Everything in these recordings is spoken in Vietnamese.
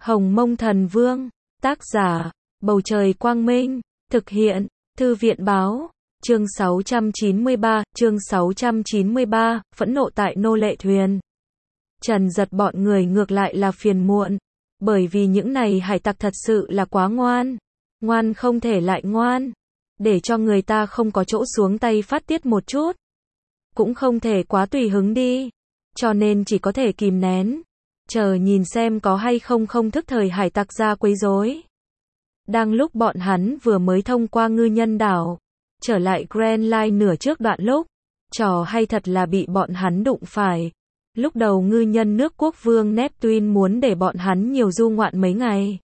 Hồng Mông Thần Vương, tác giả, Bầu Trời Quang Minh, thực hiện, Thư viện Báo, chương 693, phẫn nộ tại nô lệ thuyền. Trần Giật bọn người ngược lại là phiền muộn, bởi vì những này hải tặc thật sự là quá ngoan, ngoan không thể lại ngoan, để cho người ta không có chỗ xuống tay phát tiết một chút, cũng không thể quá tùy hứng đi, cho nên chỉ có thể kìm nén, chờ nhìn xem có hay không không thức thời hải tặc ra quấy rối. Đang lúc bọn hắn vừa mới thông qua ngư nhân đảo, trở lại Grand Line nửa trước đoạn lúc, trò hay thật là bị bọn hắn đụng phải. Lúc đầu ngư nhân nước quốc vương Neptune muốn để bọn hắn nhiều du ngoạn mấy ngày.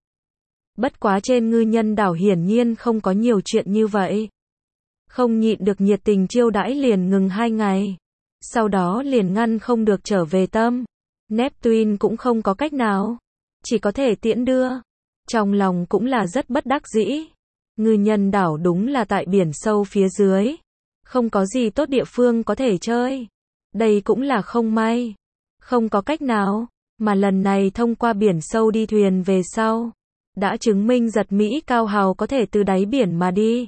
Bất quá trên ngư nhân đảo hiển nhiên không có nhiều chuyện như vậy. Không nhịn được nhiệt tình chiêu đãi liền ngừng 2 ngày. Sau đó liền ngăn không được trở về tâm. Neptune cũng không có cách nào, chỉ có thể tiễn đưa. Trong lòng cũng là rất bất đắc dĩ. Ngư nhân đảo đúng là tại biển sâu phía dưới, không có gì tốt địa phương có thể chơi. Đây cũng là không may, không có cách nào, mà lần này thông qua biển sâu đi thuyền về sau, đã chứng minh Giật Mỹ Cao Hào có thể từ đáy biển mà đi.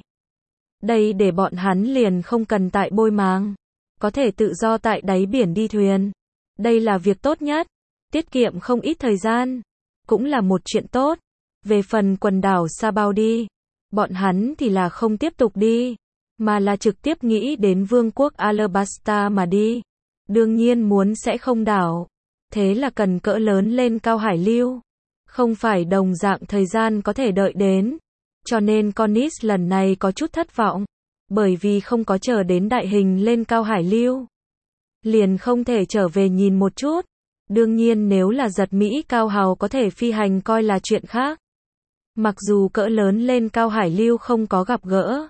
Đây để bọn hắn liền không cần tại bôi máng, có thể tự do tại đáy biển đi thuyền. Đây là việc tốt nhất, tiết kiệm không ít thời gian, cũng là một chuyện tốt. Về phần quần đảo Sabaudi, bọn hắn thì là không tiếp tục đi, mà là trực tiếp nghĩ đến vương quốc Alabasta mà đi. Đương nhiên muốn sẽ không đảo, thế là cần cỡ lớn lên cao hải lưu, không phải đồng dạng thời gian có thể đợi đến. Cho nên Connis lần này có chút thất vọng, bởi vì không có chờ đến đại hình lên cao hải lưu, liền không thể trở về nhìn một chút. Đương nhiên nếu là Giật Mỹ Cao Hào có thể phi hành coi là chuyện khác. Mặc dù cỡ lớn lên cao hải lưu không có gặp gỡ,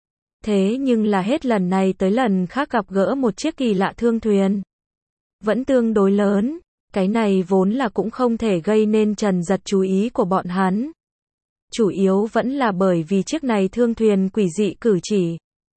thế nhưng là hết lần này tới lần khác gặp gỡ một chiếc kỳ lạ thương thuyền, vẫn tương đối lớn. Cái này vốn là cũng không thể gây nên Trần Giật chú ý của bọn hắn. Chủ yếu vẫn là bởi vì chiếc này thương thuyền quỷ dị cử chỉ,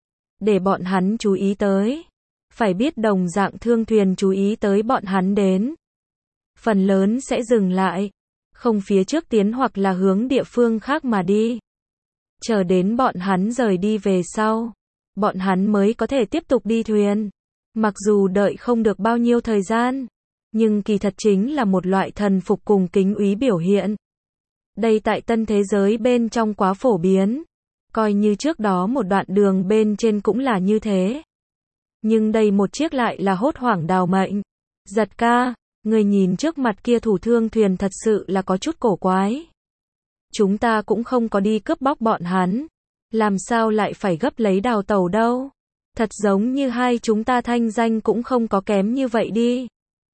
để bọn hắn chú ý tới. Phải biết đồng dạng thương thuyền chú ý tới bọn hắn đến, phần lớn sẽ dừng lại, không phía trước tiến hoặc là hướng địa phương khác mà đi. Chờ đến bọn hắn rời đi về sau, bọn hắn mới có thể tiếp tục đi thuyền. Mặc dù đợi không được bao nhiêu thời gian, nhưng kỳ thật chính là một loại thần phục cùng kính úy biểu hiện. Đây tại tân thế giới bên trong quá phổ biến, coi như trước đó một đoạn đường bên trên cũng là như thế. Nhưng đây một chiếc lại là hốt hoảng đào mệnh. Giật ca, người nhìn trước mặt kia thủ thương thuyền thật sự là có chút cổ quái. Chúng ta cũng không có đi cướp bóc bọn hắn, làm sao lại phải gấp lấy đào tàu đâu. Thật giống như hai chúng ta thanh danh cũng không có kém như vậy đi.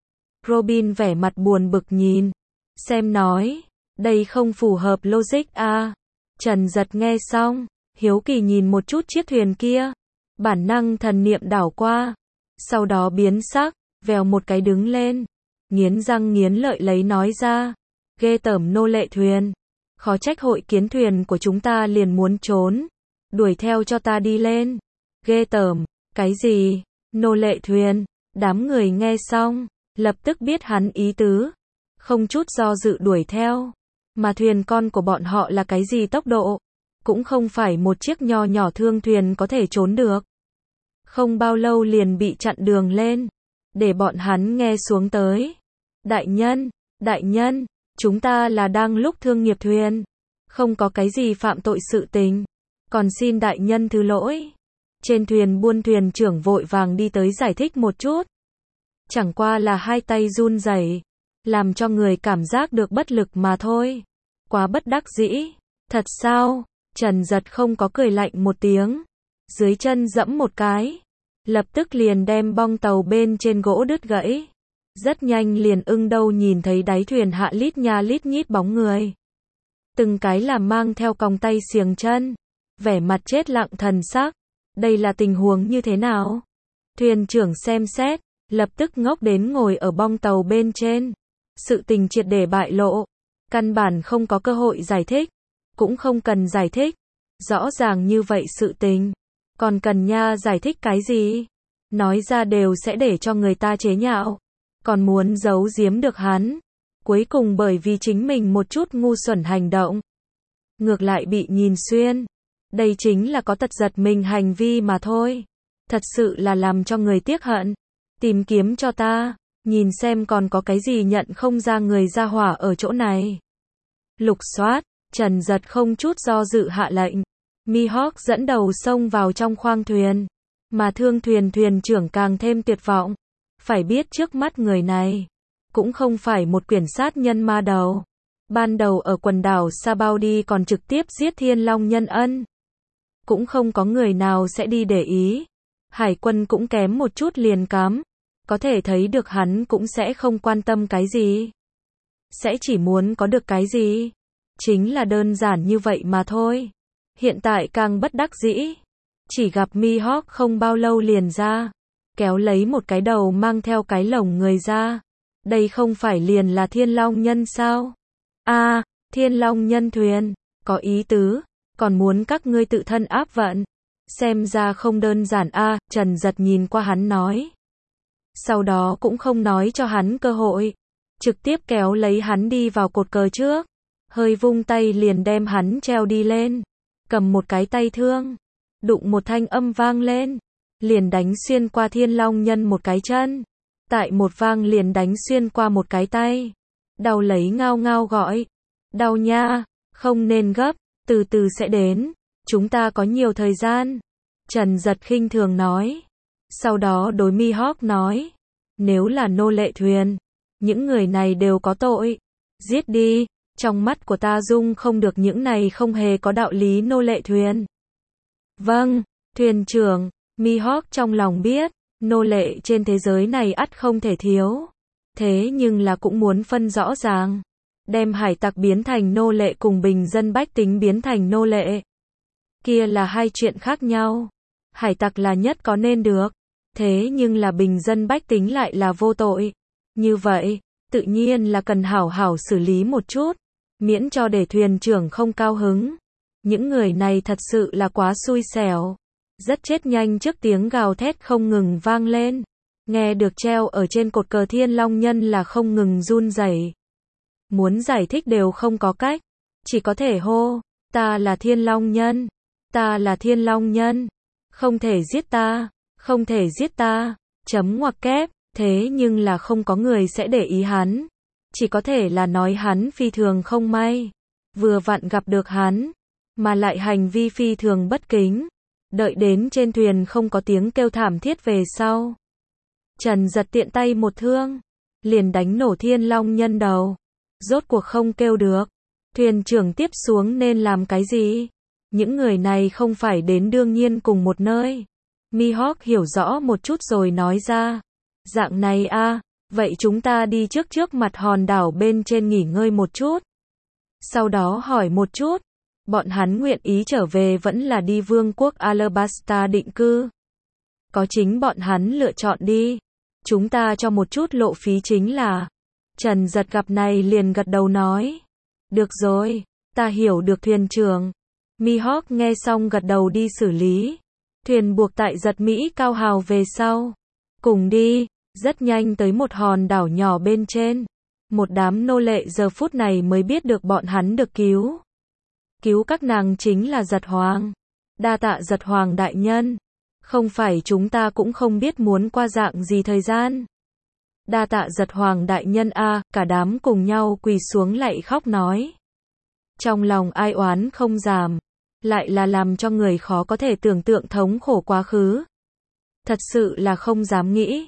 Robin vẻ mặt buồn bực nhìn, xem nói, đây không phù hợp logic à. Trần Giật nghe xong, hiếu kỳ nhìn một chút chiếc thuyền kia, bản năng thần niệm đảo qua, sau đó biến sắc, vèo một cái đứng lên, nghiến răng nghiến lợi lấy nói ra, ghê tởm nô lệ thuyền, khó trách hội kiến thuyền của chúng ta liền muốn trốn, đuổi theo cho ta đi lên. Ghê tởm, cái gì? Nô lệ thuyền? Đám người nghe xong, lập tức biết hắn ý tứ, không chút do dự đuổi theo. Mà thuyền con của bọn họ là cái gì tốc độ? Cũng không phải một chiếc nho nhỏ thương thuyền có thể trốn được. Không bao lâu liền bị chặn đường lên, để bọn hắn nghe xuống tới. Đại nhân, chúng ta là đang lúc thương nghiệp thuyền, không có cái gì phạm tội sự tình, còn xin đại nhân thứ lỗi. Trên thuyền buôn thuyền trưởng vội vàng đi tới giải thích một chút. Chẳng qua là hai tay run rẩy, làm cho người cảm giác được bất lực mà thôi. Quá bất đắc dĩ. Thật sao? Trần Giật không có cười lạnh một tiếng, dưới chân dẫm một cái, lập tức liền đem bong tàu bên trên gỗ đứt gãy. Rất nhanh liền ưng đâu nhìn thấy đáy thuyền hạ lít nha lít nhít bóng người. Từng cái là mang theo còng tay xiềng chân, vẻ mặt chết lặng thần sắc. Đây là tình huống như thế nào? Thuyền trưởng xem xét, lập tức ngốc đến ngồi ở bong tàu bên trên. Sự tình triệt để bại lộ, căn bản không có cơ hội giải thích, cũng không cần giải thích. Rõ ràng như vậy sự tình, còn cần nha giải thích cái gì? Nói ra đều sẽ để cho người ta chế nhạo, còn muốn giấu giếm được hắn. cuối cùng bởi vì chính mình một chút ngu xuẩn hành động, ngược lại bị nhìn xuyên. Đây chính là có tật giật mình hành vi mà thôi. Thật sự là làm cho người tiếc hận. Tìm kiếm cho ta, nhìn xem còn có cái gì nhận không ra người ra hỏa ở chỗ này. Lục soát, Trần Giật không chút do dự hạ lệnh. Mihawk dẫn đầu xông vào trong khoang thuyền, mà thương thuyền thuyền trưởng càng thêm tuyệt vọng. Phải biết trước mắt người này cũng không phải một quyển sát nhân ma đầu. Ban đầu ở quần đảo Sabaudi còn trực tiếp giết Thiên Long Nhân Ân. Cũng không có người nào sẽ đi để ý. Hải quân cũng kém một chút liền cắm. Có thể thấy được hắn cũng sẽ không quan tâm cái gì. Sẽ chỉ muốn có được cái gì. Chính là đơn giản như vậy mà thôi. Hiện tại càng bất đắc dĩ. Chỉ gặp Mihawk không bao lâu liền ra. Kéo lấy một cái đầu mang theo cái lồng người ra. Đây không phải liền là Thiên Long Nhân sao? Thiên Long Nhân thuyền. Có ý tứ. Còn muốn các ngươi tự thân áp vận. Xem ra không đơn giản Trần Giật nhìn qua hắn nói. Sau đó cũng không nói cho hắn cơ hội. Trực tiếp kéo lấy hắn đi vào cột cờ trước. Hơi vung tay liền đem hắn treo đi lên. Cầm một cái tay thương. Đụng một thanh âm vang lên. Liền đánh xuyên qua Thiên Long Nhân một cái chân. Tại một vang liền đánh xuyên qua một cái tay. Đau lấy ngao ngao gọi. Đau nha, không nên gấp, từ từ sẽ đến. Chúng ta có nhiều thời gian. Trần Giật khinh thường nói. Sau đó đối Mihawk nói. Nếu là nô lệ thuyền, những người này đều có tội. Giết đi, trong mắt của ta dung không được những này không hề có đạo lý nô lệ thuyền. Vâng, thuyền trưởng, Mihawk trong lòng biết, nô lệ trên thế giới này ắt không thể thiếu. Thế nhưng là cũng muốn phân rõ ràng. Đem hải tặc biến thành nô lệ cùng bình dân bách tính biến thành nô lệ. Kia là hai chuyện khác nhau. Hải tặc là nhất có nên được. Thế nhưng là bình dân bách tính lại là vô tội. Như vậy, tự nhiên là cần hảo hảo xử lý một chút. Miễn cho để thuyền trưởng không cao hứng. Những người này thật sự là quá xui xẻo. Rất chết nhanh trước tiếng gào thét không ngừng vang lên. Nghe được treo ở trên cột cờ Thiên Long Nhân là không ngừng run rẩy. Muốn giải thích đều không có cách. Chỉ có thể hô. Ta là Thiên Long Nhân. Ta là Thiên Long Nhân. Không thể giết ta. Không thể giết ta. Chấm ngoặc kép. Thế nhưng là không có người sẽ để ý hắn. Chỉ có thể là nói hắn phi thường không may. Vừa vặn gặp được hắn. Mà lại hành vi phi thường bất kính. Đợi đến trên thuyền không có tiếng kêu thảm thiết về sau. Trần Giật tiện tay một thương. Liền đánh nổ Thiên Long Nhân đầu. Rốt cuộc không kêu được. Thuyền trưởng tiếp xuống nên làm cái gì? Những người này không phải đến đương nhiên cùng một nơi. Mihawk hiểu rõ một chút rồi nói ra. Dạng này vậy chúng ta đi trước mặt hòn đảo bên trên nghỉ ngơi một chút. Sau đó hỏi một chút. Bọn hắn nguyện ý trở về vẫn là đi vương quốc Alabasta định cư. Có chính bọn hắn lựa chọn đi. Chúng ta cho một chút lộ phí chính là. Trần Giật gặp này liền gật đầu nói. Được rồi, ta hiểu được thuyền trưởng. Mihawk nghe xong gật đầu đi xử lý. Thuyền buộc tại Giật Mỹ Cao Hào về sau. Cùng đi, rất nhanh tới một hòn đảo nhỏ bên trên. Một đám nô lệ giờ phút này mới biết được bọn hắn được cứu. Cứu các nàng chính là Giật Hoàng. Đa tạ Giật Hoàng đại nhân. Không phải chúng ta cũng không biết muốn qua dạng gì thời gian. Đa tạ Giật Hoàng đại nhân cả đám cùng nhau quỳ xuống lạy khóc nói. Trong lòng ai oán không giảm. Lại là làm cho người khó có thể tưởng tượng thống khổ quá khứ. Thật sự là không dám nghĩ.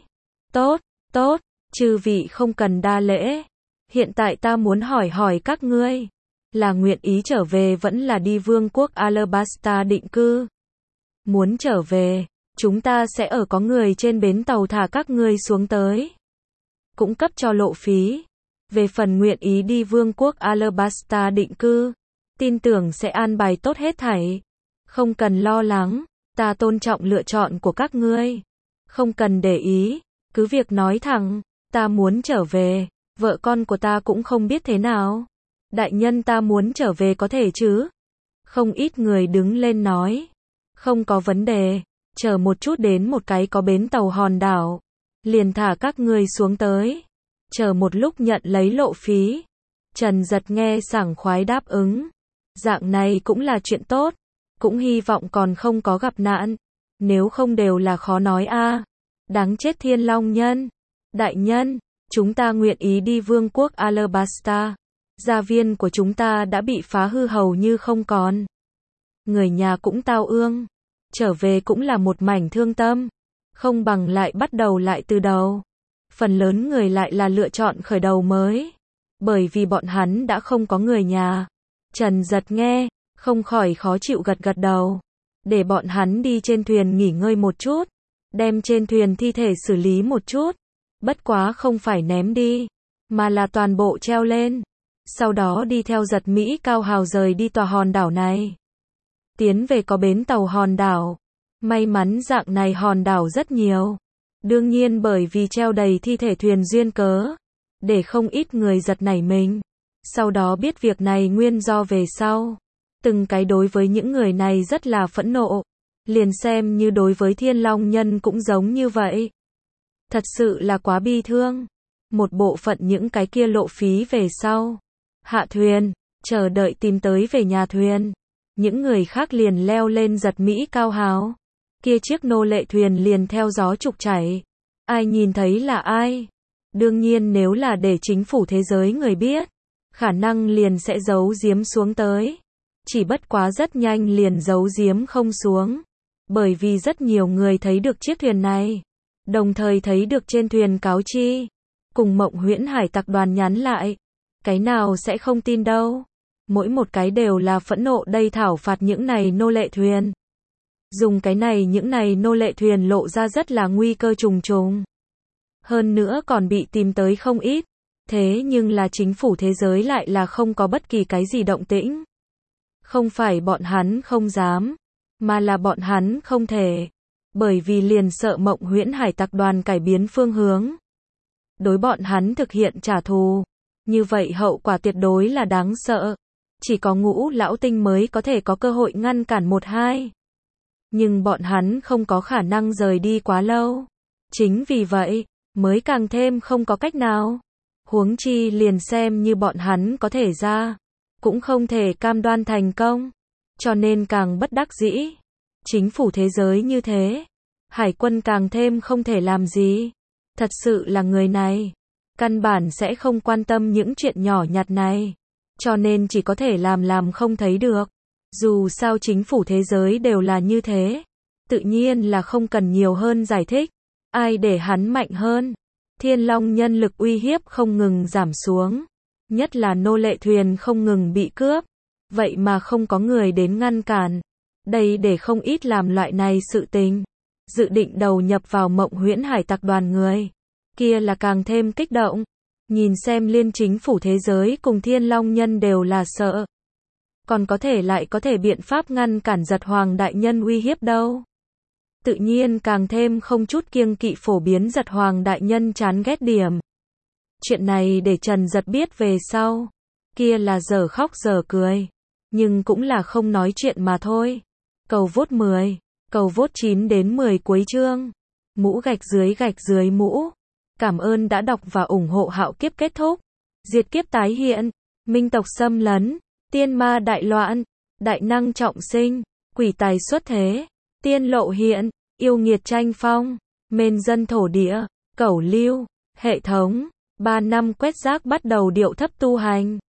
Tốt, chư vị không cần đa lễ. Hiện tại ta muốn hỏi các ngươi. Là nguyện ý trở về vẫn là đi vương quốc Alabasta định cư. Muốn trở về, chúng ta sẽ ở có người trên bến tàu thả các ngươi xuống tới. Cũng cấp cho lộ phí. Về phần nguyện ý đi vương quốc Alabasta định cư, tin tưởng sẽ an bài tốt hết thảy. Không cần lo lắng, ta tôn trọng lựa chọn của các ngươi. Không cần để ý, cứ việc nói thẳng, ta muốn trở về, vợ con của ta cũng không biết thế nào. Đại nhân ta muốn trở về có thể chứ? Không ít người đứng lên nói. Không có vấn đề, chờ một chút đến một cái có bến tàu hòn đảo. Liền thả các ngươi xuống tới. chờ một lúc nhận lấy lộ phí. Trần Giật nghe sảng khoái đáp ứng. Dạng này cũng là chuyện tốt, cũng hy vọng còn không có gặp nạn, nếu không đều là khó nói a. Đáng chết Thiên Long Nhân. Đại nhân, chúng ta nguyện ý đi vương quốc Alabasta. Gia viên của chúng ta đã bị phá hư hầu như không còn. Người nhà cũng tao ương. Trở về cũng là một mảnh thương tâm. Không bằng lại bắt đầu lại từ đầu. Phần lớn người lại là lựa chọn khởi đầu mới. Bởi vì bọn hắn đã không có người nhà. Trần Giật nghe, không khỏi khó chịu gật gật đầu. Để bọn hắn đi trên thuyền nghỉ ngơi một chút. Đem trên thuyền thi thể xử lý một chút. Bất quá không phải ném đi, mà là toàn bộ treo lên. Sau đó đi theo Giật Mỹ Cao Hào rời đi tòa hòn đảo này. Tiến về có bến tàu hòn đảo. May mắn dạng này hòn đảo rất nhiều. Đương nhiên bởi vì treo đầy thi thể thuyền duyên cớ. Để không ít người giật nảy mình. Sau đó biết việc này nguyên do về sau. Từng cái đối với những người này rất là phẫn nộ. Liền xem như đối với Thiên Long Nhân cũng giống như vậy. Thật sự là quá bi thương. Một bộ phận những cái kia lộ phí về sau. Hạ thuyền, chờ đợi tìm tới về nhà thuyền. Những người khác liền leo lên Giật Mỹ Cao Hào. Kia chiếc nô lệ thuyền liền theo gió trục chảy. Ai nhìn thấy là ai? Đương nhiên nếu là để chính phủ thế giới người biết, khả năng liền sẽ giấu giếm xuống tới. Chỉ bất quá rất nhanh liền giấu giếm không xuống. Bởi vì rất nhiều người thấy được chiếc thuyền này. Đồng thời thấy được trên thuyền cáo chi. Cùng Mộng Huyễn Hải tập đoàn nhắn lại. Cái nào sẽ không tin đâu. Mỗi một cái đều là phẫn nộ đây thảo phạt những này nô lệ thuyền. Dùng cái này những này nô lệ thuyền lộ ra rất là nguy cơ trùng trùng. Hơn nữa còn bị tìm tới không ít. Thế nhưng là chính phủ thế giới lại là không có bất kỳ cái gì động tĩnh. Không phải bọn hắn không dám, mà là bọn hắn không thể. Bởi vì liền sợ Mộng Huyễn Hải tập đoàn cải biến phương hướng. Đối bọn hắn thực hiện trả thù. Như vậy hậu quả tuyệt đối là đáng sợ. Chỉ có Ngũ Lão Tinh mới có thể có cơ hội ngăn cản một hai. Nhưng bọn hắn không có khả năng rời đi quá lâu. Chính vì vậy, mới càng thêm không có cách nào. Huống chi liền xem như bọn hắn có thể ra, cũng không thể cam đoan thành công. Cho nên càng bất đắc dĩ. Chính phủ thế giới như thế. Hải quân càng thêm không thể làm gì. Thật sự là người này. Căn bản sẽ không quan tâm những chuyện nhỏ nhặt này. Cho nên chỉ có thể làm không thấy được. Dù sao chính phủ thế giới đều là như thế. Tự nhiên là không cần nhiều hơn giải thích. Ai để hắn mạnh hơn. Thiên Long Nhân lực uy hiếp không ngừng giảm xuống. Nhất là nô lệ thuyền không ngừng bị cướp. Vậy mà không có người đến ngăn cản. Đây để không ít làm loại này sự tình. Dự định đầu nhập vào Mộng Huyễn Hải tập đoàn người. Kia là càng thêm kích động. Nhìn xem liên chính phủ thế giới cùng Thiên Long Nhân đều là sợ. Còn có thể lại có thể biện pháp ngăn cản Giật Hoàng đại nhân uy hiếp đâu. Tự nhiên càng thêm không chút kiêng kỵ phổ biến Giật Hoàng đại nhân chán ghét điểm. Chuyện này để Trần Giật biết về sau. Kia là giờ khóc giờ cười. Nhưng cũng là không nói chuyện mà thôi. Cầu vote 10. Cầu vote 9 đến 10 cuối chương. Mũ gạch dưới mũ. Cảm ơn đã đọc và ủng hộ Hạo Kiếp kết thúc. Diệt kiếp tái hiện. Minh tộc xâm lấn. Tiên ma đại loạn. Đại năng trọng sinh. Quỷ tài xuất thế. Tiên lộ hiện. Yêu nghiệt tranh phong. Mên dân thổ địa. Cẩu lưu. Hệ thống. 3 năm quét rác bắt đầu điệu thấp tu hành.